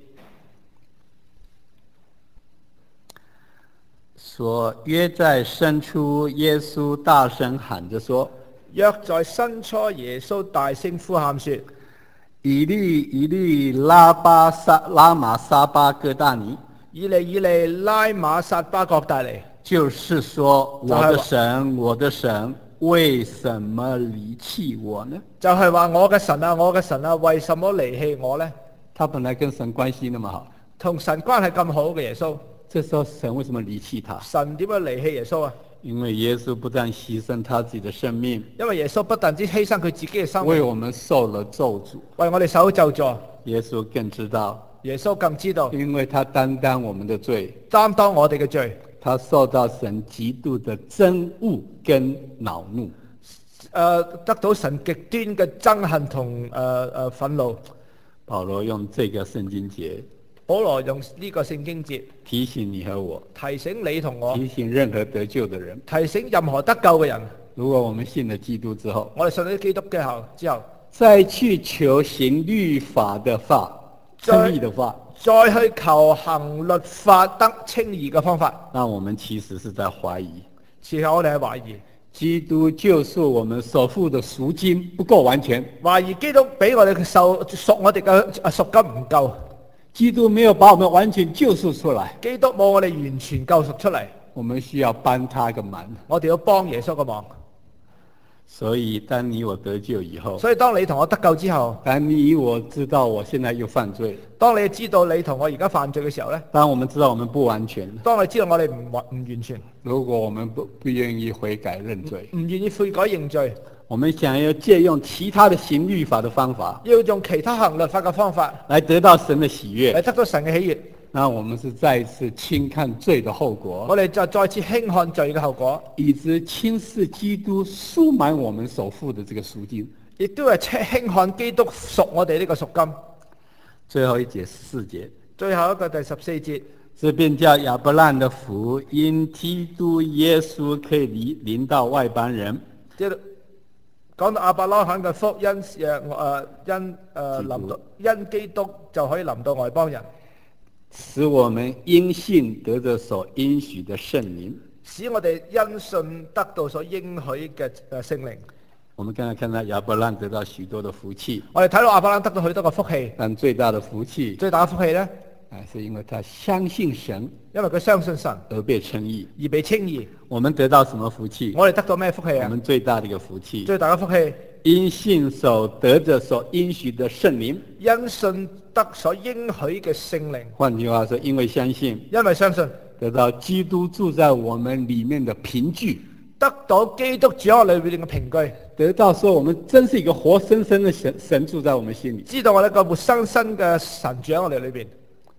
說約在申初，耶穌大聲喊着說： 約在申初，耶穌大聲呼喊說： 以利以利拉巴撒拉瑪撒巴各大尼， 以利以利拉瑪撒巴各大尼。 就是說，我的神，我的神，為什麼離棄我呢？ 就係話我嘅神啊，我嘅神啊，為什麼離棄我呢？ 他本來跟神關係那麼好， 同神關係咁好嘅耶穌， 這時候神為什麼離棄他？ 神點樣離棄耶穌啊？ 因為耶穌不但犧牲他自己的生命， 因為耶穌不但只犧牲佢自己嘅生命， 為我們受了咒詛， 為我哋受咒詛。 耶穌更知道， 耶穌更知道， 因為他擔當我們的罪， 擔當我哋嘅罪， 他受到神極度的憎惡跟惱怒， 誒、呃、得到神極端嘅憎恨同誒誒憤怒。 保羅用這個聖經節， 保羅用呢個聖經節提醒你和我， 提醒你同我， 提醒任何得救的人， 提醒任何得救嘅人。 如果我們信了基督之後， 我哋信咗基督嘅後之後， 再去求行律法的法，稱義的法， 再去求行律法得稱義嘅方法， 那我們其實是在懷疑， 其實我哋係懷疑基督救贖我們所付的贖金不夠完全， 懷疑基督俾我哋嘅受贖我哋嘅贖金唔夠， 基督沒有把我們完全救贖出來， 基督冇我哋完全救贖出嚟， 我們需要幫他個忙， 我哋要幫耶穌個忙。 所以當你我得救以後， 所以當你同我得救之後， 當你我知道我現在又犯罪， 當你知道你同我而家犯罪嘅時候呢， 當我們知道我們不完全， 當你知道我哋唔完唔完全， 如果我們不不願意悔改認罪， 唔願意悔改認罪， 我們想要借用其他的行律法的方法， 要用其他行律法嘅方法來得到神的喜悅， 嚟得到神嘅喜悅， 那我們是再一次輕看罪的後果， 我哋就再次輕看罪嘅後果， 以致輕視基督贖買我們所付的這個贖金， 亦都係輕看基督贖我哋呢個贖金。 最後一節四節， 最後一個第十四節， 這便叫亞伯蘭的福，因基督耶穌可以臨臨到外邦人。 即係講到亞伯拉罕嘅福，因誒誒因誒臨到因基督就可以臨到外邦人， 使我們因信得着所應許的聖靈， 使我哋因信得到所應許嘅誒聖靈。 我們剛才看到亞伯蘭得到許多的福氣， 我哋睇到亞伯蘭得到許多嘅福氣， 但最大的福氣， 最大嘅福氣咧， 啊，是因為他相信神， 因為佢相信神而被稱義， 而被稱義。 我們得到什麼福氣？ 我哋得到咩福氣啊？ 我們最大的一個福氣， 最大嘅福氣， 因信所得着所應許的聖靈， 因信得所應許嘅聖靈。 換句話說，因為相信， 因為相信得到基督住在我們裏面的憑據， 得到基督住喺我裏邊嘅憑據， 得到說我們真是一個活生生的神神住在我們心裏。 知道我哋個活生生嘅神住喺我哋裏邊。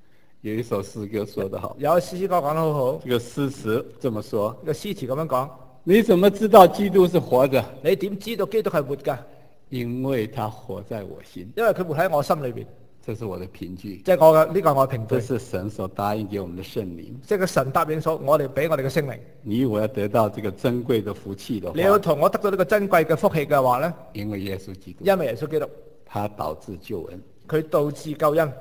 有一首詩歌說得好， 有詩詩歌講得好好， 這個詩詞這麼說： 呢個詩詞咁樣講， 你怎麼知道基督是活着？ 你點知道基督係活㗎？ 因為他活在我心。 因為佢活喺我心裏邊。 這是我的憑據， 即係我嘅呢個係我嘅憑據。 這是神所答應給我們的聖靈。 即係個神答應所我哋俾我哋嘅聖靈。 你我要得到這個珍貴的福氣的話， 你要同我得到呢個珍貴嘅福氣嘅話咧， 因為耶穌基督， 因為耶穌基督， 他導致救恩， 佢導致救恩。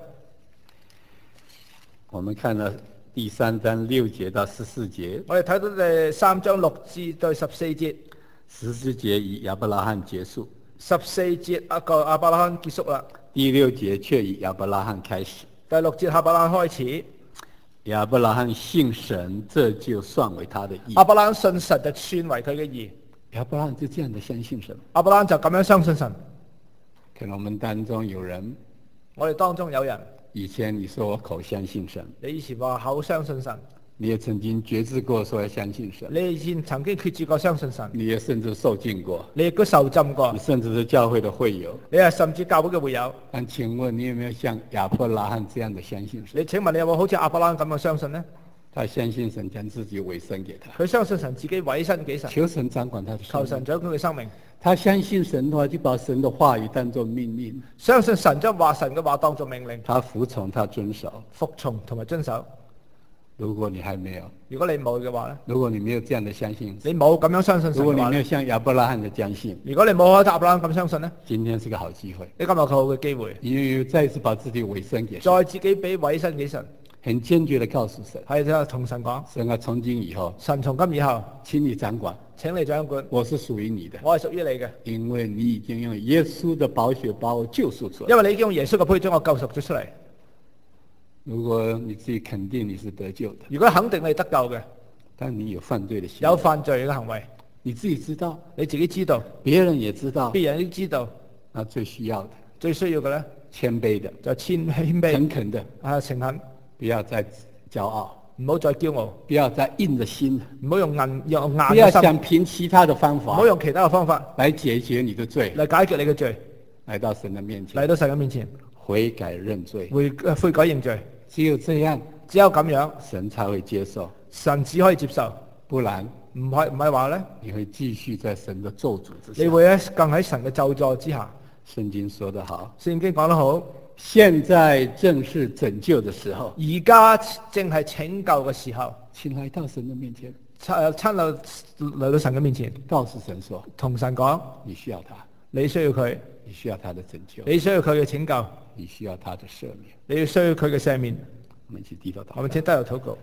我們看了第三章六節到十四節， 我哋睇到第三章六至到十四節， 十四節以亞伯拉罕結束， 十四節一個亞伯拉罕結束啦。 第六節卻以亞伯拉罕開始。 第六節亞伯拉罕開始， 亞伯拉罕信神，這就算為他的義。 亞伯拉罕信神就算為佢嘅義。 亞伯拉罕就這樣的相信神。 亞伯拉罕就咁樣相信神。 可能我們當中有人， 我哋當中有人， 以前你說我口相信神， 你以前話口相信神， 你也曾經決志過說要相信神， 你以前曾經決志過相信神， 你也甚至受浸過， 你亦都受浸過你，甚至是教會的會友。 你係甚至教會嘅會友。 但請問你有沒有像亞伯拉罕這樣的相信神？ 你請問你有冇好似亞伯拉罕咁樣相信呢？ 他相信神將自己委身給他， 佢相信神自己委身給神， 求神掌管他的生命。 求神掌管佢嘅生命。 他相信神的話，就把神的話語當作命令。 相信神將話神嘅話當作命令， 他服從，他遵守。 服從同埋遵守。 如果你還沒有， 如果你冇嘅話咧， 如果你沒有這樣的相信， 你冇咁樣相信神如果你沒有嘅話咧， 像亞伯拉罕的相信， 如果你冇好似亞伯拉罕咁相信呢， 今天是個好機會， 你今日有個好嘅機會， 因為再一次把自己委身給神， 再自己俾委身給神， 很堅決地告訴神， 係就同神講， 神啊，從今以後， 神從今以後， 請你掌管， 請你掌管， 我是屬於你的， 我係屬於你嘅， 因為你已經用耶穌的寶血把我救贖出來。 因為你已經用耶穌嘅寶血將我救贖咗出嚟。 如果你自己肯定你是得救的， 如果肯定你得救嘅， 但你有犯罪的行為， 有犯罪嘅行為， 你自己知道， 你自己知道， 別人也知道， 別人都知道， 那最需要的、 最需要嘅咧謙卑的、 就謙謙卑誠懇的， 啊誠懇， 不要再驕傲， 唔好再驕傲， 不要再硬着心， 唔好用硬用硬不要嘅心， 想憑其他的方唔法好用其他嘅方法來解決你的罪， 嚟解決你嘅罪， 來到神的面前， 嚟到神嘅面前悔改認罪， 悔呃悔改認罪， 只有這樣， 只有咁樣， 神才會接受， 神只可以接受， 不然唔係唔係話咧， 你會繼續在神的咒詛之下。 你會咧更喺神嘅咒詛之下。 聖經說得好， 聖經講得好， 現在正是拯救的時候， 而家正係拯救嘅時候， 請來到神的面前， 親親嚟嚟到神嘅面前， 告訴神說， 同神講， 你需要他， 你需要佢， 你需要他的拯救， 你需要佢嘅拯救， 你需要他的赦免。 你要需要佢嘅赦免。 我們一起低頭禱告。 我們請低頭禱告。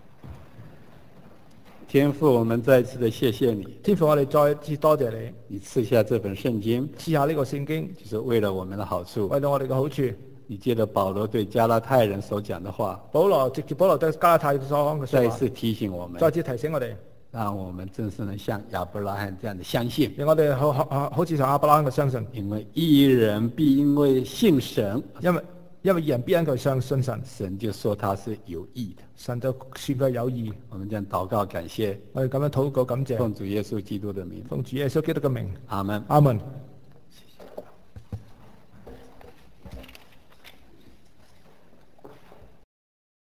天父，我們再次的謝謝你， 天父，我哋再次多謝你， 你賜下這本聖經， 賜下呢個聖經， 就是為了我們的好處。 為到我哋嘅好處。 你借着保羅對加拉太人所講的話， 保羅直接保羅對加拉太所講嘅說話， 再一次提醒我們， 再次提醒我哋， 讓我們真是能像亞伯拉罕這樣的相信， 令我哋好好好似像亞伯拉罕嘅相信， 因為義人必因為信神， 因為因為人必因佢相信神， 神就說他是有義的。 神就算佢有義。 我們將禱告感謝， 我哋咁樣禱告感謝， 奉主耶穌基督的名， 奉主耶穌基督嘅名， 阿門。 阿門。